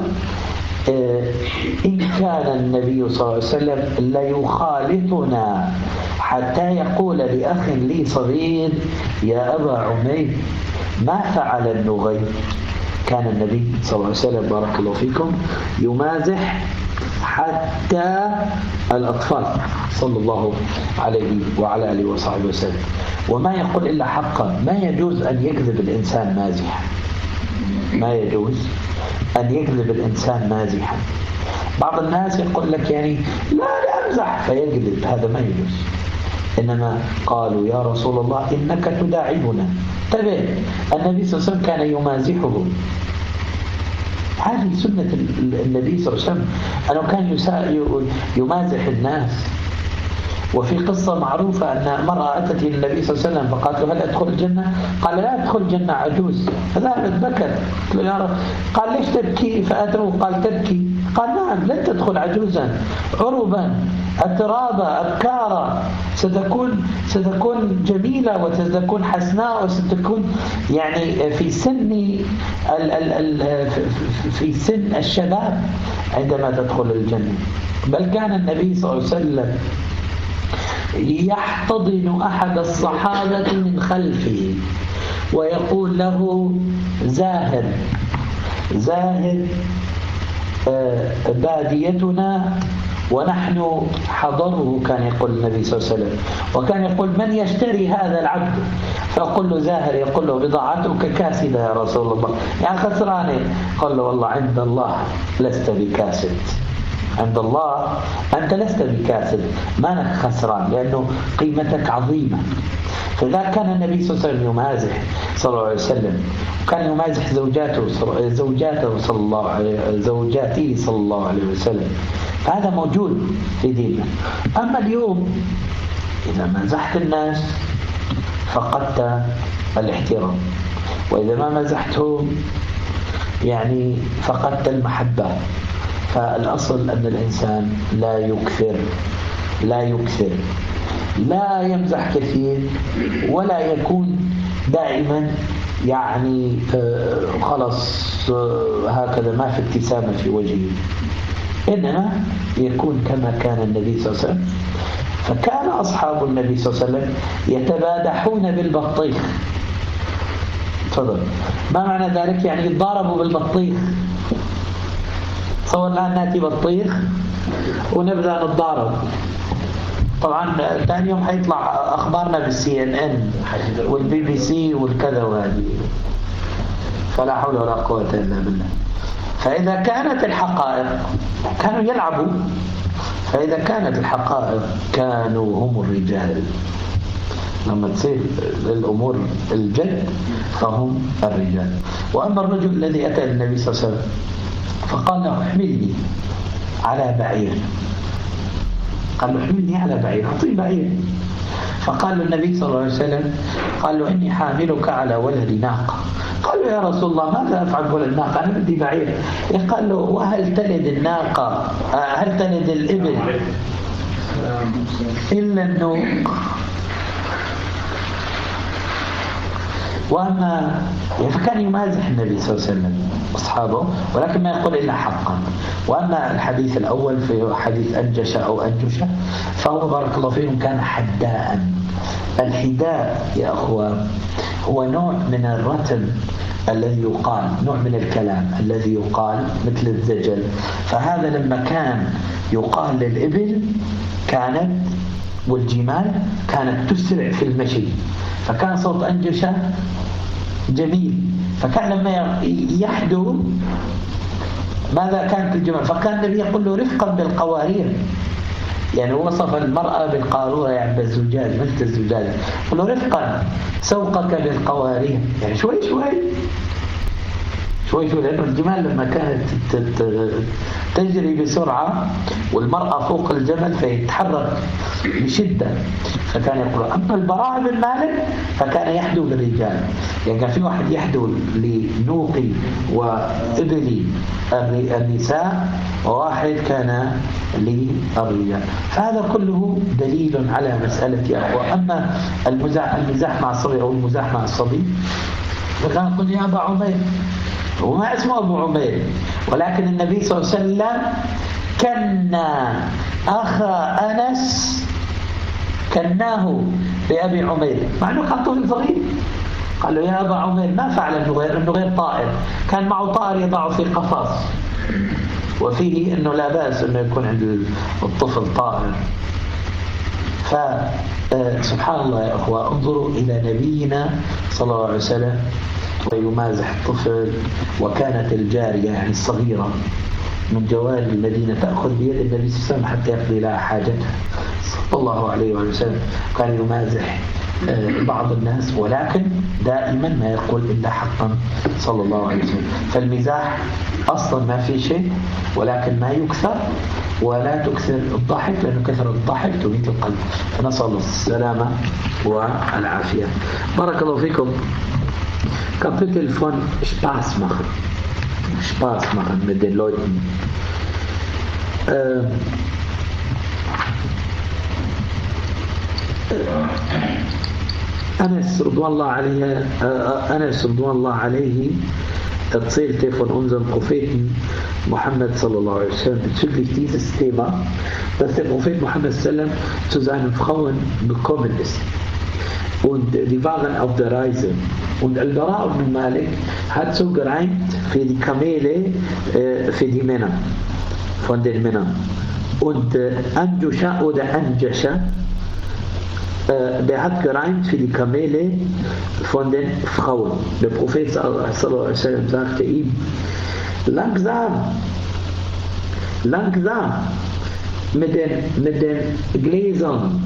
A: إن كان النبي صلى الله عليه وسلم ليخالطنا حتى يقول لأخ لي صغير: يا أبا عمير ما فعل النغي. كان النبي صلى الله عليه وسلم بارك الله فيكم يمازح حتى الأطفال صلى الله عليه وعلى آله وصحبه وسلم، وما يقول إلا حقا. ما يجوز أن يكذب الإنسان مازحا، ما يجوز أن يكذب الإنسان مازحا. بعض الناس يقول لك يعني لا أمزح فيكذب، هذا ما يجوز. إنما قالوا: يا رسول الله إنك تداعبنا. تبع النبي صلى الله عليه وسلم كان يمازحه، هذه سنة النبي صلى الله عليه وسلم أنه كان يمازح الناس. وفي قصة معروفة أن مرة أتت إلى النبي صلى الله عليه وسلم فقالت له: هل أدخل الجنة؟ قال: لا أدخل الجنة عجوز. فذهبت بكت، قال: ليش تبكي؟ فأتوه قال: تبكي؟ قال: نعم، لن تدخل عجوزا، عربا أترابا أبكارا، ستكون جميلة وستكون حسناء وستكون يعني في سن الشباب عندما تدخل الجنة. بل كان النبي صلى الله عليه وسلم يحتضن أحد الصحابة من خلفه ويقول له: زاهر باديتنا ونحن حضره. كان يقول النبي صلى الله عليه وسلم، وكان يقول: من يشتري هذا العبد؟ فيقول له زاهر، يقول له: بضاعتك كاسدة يا رسول الله، يعني خسرانة. قال له: والله عند الله لست بكاسد، عند الله أنت لست بكاسد، ما لك خسران، لأنه قيمتك عظيمة. فذا كان النبي صلى الله عليه وسلم يمازح صلى الله عليه وسلم، وكان يمازح زوجاته صلى الله عليه وسلم. فهذا موجود في ديننا. أما اليوم إذا مازحت الناس فقدت الاحترام، وإذا ما مازحتهم يعني فقدت المحبة. فالأصل أن الإنسان لا يكثر، لا يمزح كثير، ولا يكون دائما يعني خلص هكذا ما في ابتسامة في وجهه، إنما يكون كما كان النبي صلى الله عليه وسلم. فكان أصحاب النبي صلى الله عليه وسلم يتبادحون بالبطيخ. تفضل. ما معنى ذلك؟ يعني يتضاربوا بالبطيخ. تصور الآن نأتي بطيخ ونبدأ نتضارب. طبعا ثاني يوم حيطلع أخبارنا بالCNN والBBC والكذا وهذه، فلا حول ولا قوة إلا بالله. فإذا كانت الحقائق كانوا يلعبوا، فإذا كانت الحقائق كانوا هم الرجال. لما تصير الأمور الجد فهم الرجال. وأما الرجل الذي أتى النبي صلى الله عليه وسلم فقال له: احملني، على بعير. قال له احملني على بعير، أعطيه بعير. فقال له النبي صلى الله عليه وسلم قال له إني حاملك على ولد ناقة. قال له يا رسول الله ماذا أفعل بولد ناقة؟ أنا بدي بعير. قال له وهل تلد الناقة هل تلد الإبل إلا النوق؟ وأما فكان يمازح النبي صلى الله عليه وسلم أصحابه ولكن ما يقول إلا حقا. وأما الحديث الأول في حديث أنجش أو أنجشة فهو بارك الله فيهم كان حداء. الحداء يا أخوة هو نوع من الرتم الذي يقال، نوع من الكلام الذي يقال مثل الزجل. فهذا لما كان يقال للإبل كانت والجمال كانت تسرع في المشي، فكان صوت أنجشة جميل. فكان لما يحدو ماذا كانت الجمال؟ فكان النبي يقول له رفقا بالقوارير، يعني وصف المرأة بالقارورة يعني بالزجاج مثل الزجاج، يقول له رفقا سوقك بالقوارير، يعني شوي شوي شوي شوي، لأنه الجمال لما كانت تجري بسرعة والمرأة فوق الجمل فيتحرك بشدة. فكان يقول أما البراء بن مالك فكان يحدو للرجال، يعني كان في واحد يحدو لنوقي وإبلي النساء وواحد كان للرجال. فهذا كله دليل على مسألة يا أخوة. أما المزاح مع الصبي أو المزاح مع الصبي فكان يقول يا أبا عمير، وما اسمه أبو عمير، ولكن النبي صلى الله عليه وسلم كنا أخا أنس كناه بأبي عمير مع أنه كان طفل صغير. قال له يا أبا عمير ما فعل النغير؟ النغير طائر، كان معه طائر يضعه في قفص، وفيه أنه لا بأس أنه يكون عند الطفل طائر. فسبحان الله يا أخوة، انظروا إلى نبينا صلى الله عليه وسلم ويمازح الطفل. وكانت الجارية يعني الصغيرة من جواري المدينة تأخذ بيد النبي صلى الله عليه وسلم حتى يقضي لها حاجتها صلى الله عليه وسلم. كان يمازح بعض الناس ولكن دائما ما يقول إلا حقا صلى الله عليه وسلم. فالمزاح أصلا ما في شيء، ولكن ما يكثر، ولا تكثر الضحك لأنه كثر الضحك تميت القلب. فنسأل الله السلامة والعافية. بارك الله فيكم. Kapitel von Spaß machen. Spaß machen mit den Leuten. Anas radhiyallahu alayhi erzählte von unserem Propheten Muhammad sallallahu alaihi wasallam bezüglich dieses Thema, dass der Prophet Muhammad sallallahu alaihi wasallam zu seinen Frauen gekommen ist. Und die waren auf der Reise. Und Al-Bara ibn Malik hat so gereimt für die Kamele, für die Männer, von den Männern. Und Anjusha oder Anjasha, der hat gereimt für die Kamele von den Frauen. Der Prophet sallallahu alaihi wasallam sagte ihm, langsam, mit den Gläsern.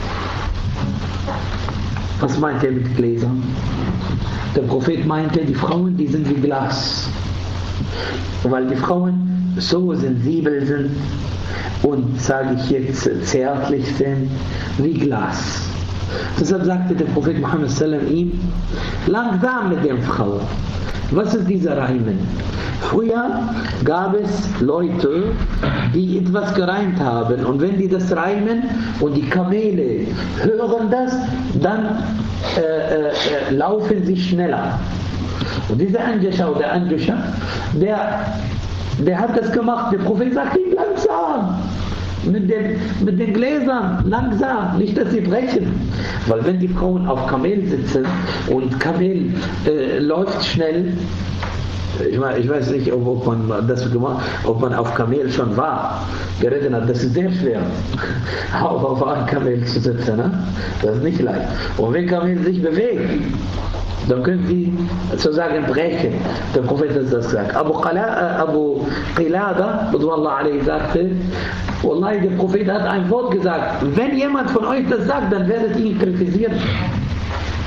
A: Was meint er mit Gläsern? Der Prophet meinte, die Frauen, die sind wie Glas. Weil die Frauen so sensibel sind und, sage ich jetzt, zärtlich sind wie Glas. Deshalb sagte der Prophet Muhammad sallam ihm, langsam mit den Frauen. Was ist dieser Reimen? Früher gab es Leute, die etwas gereimt haben, und wenn die das reimen und die Kamele hören das, dann laufen sie schneller. Und dieser Anjasha oder Anjusha, der hat das gemacht. Der Prophet sagt ihm langsam. Mit den Gläsern, langsam, nicht dass sie brechen. Weil wenn die Frauen auf Kamel sitzen und Kamel läuft schnell, ich weiß nicht, ob man das gemacht, ob man auf Kamel schon war, geritten hat, das ist sehr schwer, auf einem Kamel zu sitzen, ne? Das ist nicht leicht. Und wenn Kamel sich bewegt, dann können sie sozusagen brechen. Der Prophet hat das gesagt. Abu Qilada, sagte, Wallahi, der Prophet hat ein Wort gesagt, wenn jemand von euch das sagt, dann werdet ihr ihn kritisieren.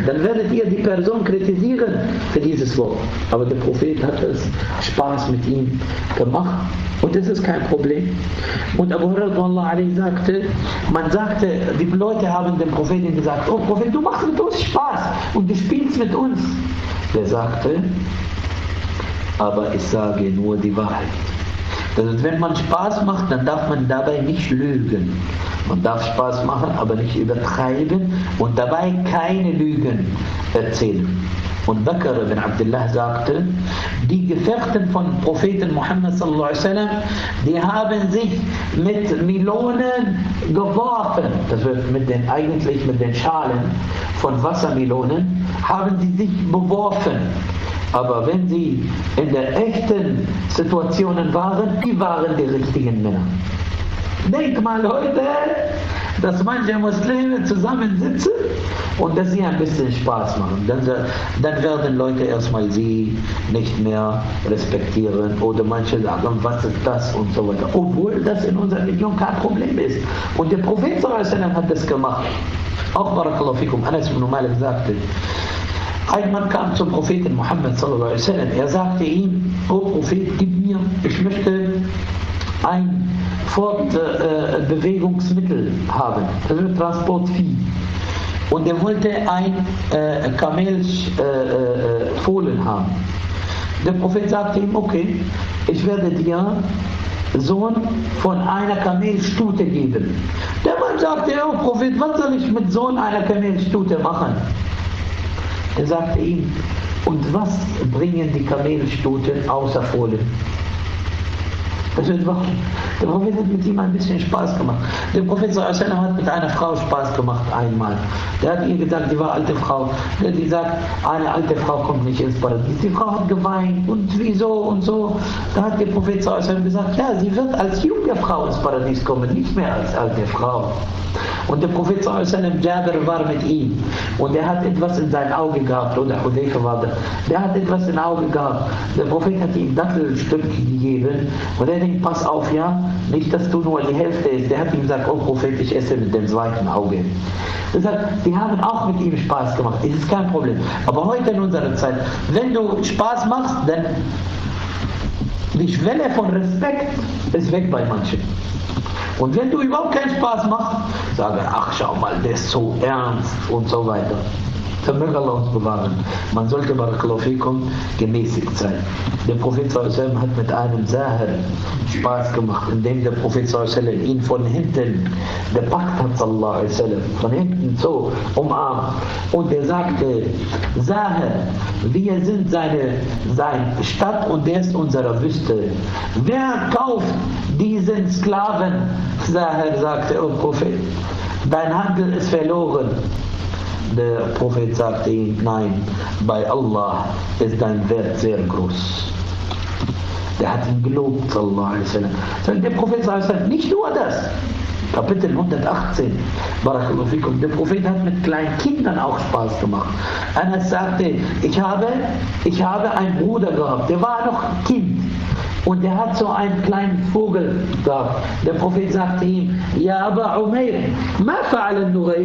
A: dann werdet ihr die Person kritisieren für dieses Wort. Aber der Prophet hat es Spaß mit ihm gemacht und das ist kein Problem. Und Abu Hurairah sagte, man sagte, die Leute haben dem Propheten gesagt, oh Prophet, du machst mit uns Spaß und du spielst mit uns. Der sagte, aber ich sage nur die Wahrheit. Also wenn man Spaß macht, dann darf man dabei nicht lügen. Man darf Spaß machen, aber nicht übertreiben und dabei keine Lügen erzählen. Und Bakr ibn Abdullah sagte, die Gefährten von Propheten Muhammad sallallahu alaihi wasallam, die haben sich mit Melonen geworfen. Das wird eigentlich mit den Schalen von Wassermelonen, haben sie sich beworfen. Aber wenn sie in der echten Situationen waren, die waren die richtigen Männer. Denk mal heute, dass manche Muslime zusammensitzen und dass sie ein bisschen Spaß machen. Dann werden Leute erstmal sie nicht mehr respektieren oder manche sagen, was ist das und so weiter. Obwohl das in unserer Religion kein Problem ist. Und der Prophet sallallahu alaihi wasallam hat das gemacht. Auch Barakallahu fikum, Anas ibn Malik sagte, ein Mann kam zum Propheten Muhammad sallallahu alaihi wasallam. Er sagte ihm, oh Prophet, gib mir, ich möchte ein Fortbewegungsmittel haben, also Transportvieh. Und er wollte ein Kamelsfohlen haben. Der Prophet sagte ihm, okay, ich werde dir Sohn von einer Kamelstute geben. Der Mann sagte, oh Prophet, was soll ich mit Sohn einer Kamelstute machen? Er sagte ihm, und was bringen die Kamelstuten außer Fohlen? Der Prophet hat mit ihm ein bisschen Spaß gemacht. Der Prophet hat mit einer Frau Spaß gemacht einmal. Der hat ihr gesagt, die war alte Frau. Der hat gesagt, eine alte Frau kommt nicht ins Paradies. Die Frau hat geweint und wieso und so. Da hat der Prophet gesagt, ja, sie wird als junge Frau ins Paradies kommen, nicht mehr als alte Frau. Und der Prophet Jabir war mit ihm und er hat etwas in sein Auge gehabt, oder Hudayfa war da. Der hat etwas in Auge gehabt. Der Prophet hat ihm Dattelstück gegeben und er denkt, pass auf, ja, nicht, dass du nur die Hälfte isst. Der hat ihm gesagt, oh Prophet, ich esse mit dem zweiten Auge. Er sagt, die haben auch mit ihm Spaß gemacht, das ist kein Problem. Aber heute in unserer Zeit, wenn du Spaß machst, dann die Schwelle von Respekt ist weg bei manchen. Und wenn du überhaupt keinen Spaß machst, sage, ach schau mal, der ist so ernst und so weiter. Das möge Allah uns bewahren. Man sollte Barakallahu fikum gemäßigt sein. Der Prophet sallallahu hat mit einem Sahir Spaß gemacht, indem der Prophet sallallahu ihn von hinten gepackt hat, sallallahu alaihi wasallam, von hinten so umarmt. Und er sagte, Sahir, wir sind seine Stadt und der ist unsere Wüste. Wer kauft diesen Sklaven? Sahir sagte, oh Prophet, dein Handel ist verloren. Der Prophet sagte ihm, nein, bei Allah ist dein Wert sehr groß. Der hat ihn gelobt, sallallahu alaihi wasallam. Der Prophet sagt, nicht nur das. Kapitel 118, Barakallahu fikum. Der Prophet hat mit kleinen Kindern auch Spaß gemacht. Einer sagte, ich habe einen Bruder gehabt, der war noch Kind. Und der hat so einen kleinen Vogel gehabt. Der Prophet sagte ihm, ja, aber Umair, ma fa'ala an-Nughayr?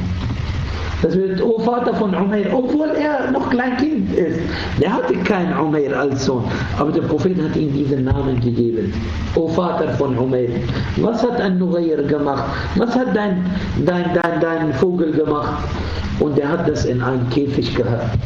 A: Das wird, oh Vater von Umair, obwohl er noch Kleinkind ist. Der hatte keinen Umair als Sohn, aber der Prophet hat ihm diesen Namen gegeben. Oh Vater von Umair, was hat ein Nughayr gemacht? Was hat dein Vogel gemacht? Und er hat das in einem Käfig gehabt.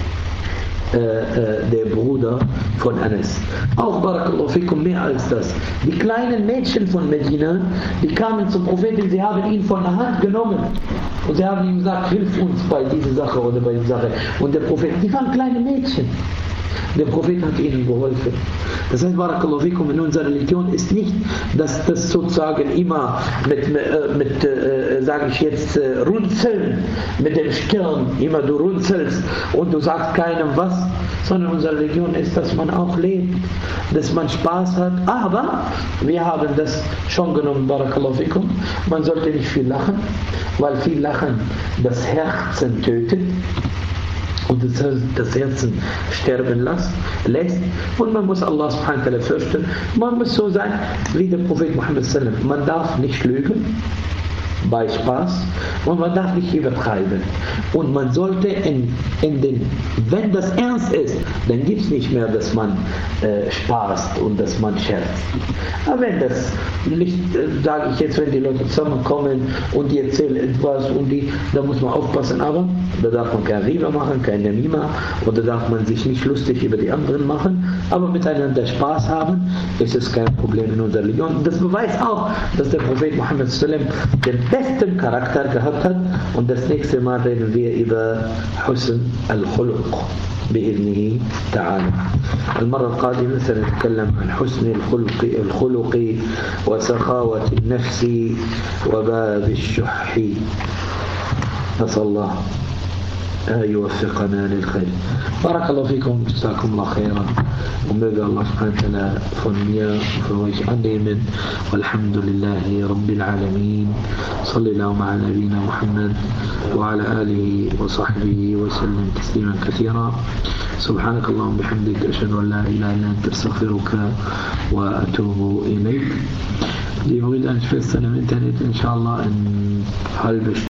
A: Der Bruder von Anas. Auch Barakallahu fikum, mehr als das. Die kleinen Mädchen von Medina, die kamen zum Propheten, sie haben ihn von der Hand genommen und sie haben ihm gesagt, hilf uns bei dieser Sache oder bei dieser Sache. Und der Prophet, die waren kleine Mädchen. Der Prophet hat ihnen geholfen. Das heißt, Barakallahu fikum, in unserer Religion ist nicht, dass das sozusagen immer mit sage ich jetzt, runzeln mit dem Stirn, immer du runzelst und du sagst keinem was, sondern unsere Religion ist, dass man auch lebt, dass man Spaß hat, aber wir haben das schon genommen, Barakallahu fikum, man sollte nicht viel lachen, weil viel Lachen das Herzen tötet und das Herzen sterben lässt und man muss Allah subhanahu wa ta'ala fürchten, man muss so sein wie der Prophet Muhammad sallam, man darf nicht lügen bei Spaß, Und man darf nicht übertreiben. Und man sollte wenn das ernst ist, dann gibt es nicht mehr, dass man spaßt und dass man scherzt. Aber wenn das nicht, sage ich jetzt, wenn die Leute zusammenkommen und die erzählen etwas da muss man aufpassen, aber da darf man kein Riva machen, kein Namima, und da darf man sich nicht lustig über die anderen machen, aber miteinander Spaß haben, ist es kein Problem in unserer Religion. Und das beweist auch, dass der Prophet Muhammad sallam den besten Charakter gehabt hat, und das nächste Mal reden wir über Husn al-Khuluq بإذنه تعالى. المرة القادمة سنتكلم عن حسن الخلق وسخاوة النفس وباب الشح. نسأل الله يوفقنا للخير. بارك الله فيكم، جزاكم الله خيرا، ومجد الله سبحانه وتعالى von mir für euch annehmen. والحمد لله رب العالمين. صلى الله على نبينا محمد وعلى آله وصحبه وسلم تسليما كثيرا. سبحانك اللهم وبحمدك، أشهد أن لا إله إلا أنت، أستغفرك وأتوب إليك. Die Brüder, ich feststelle im Internet, inshallah, in halbe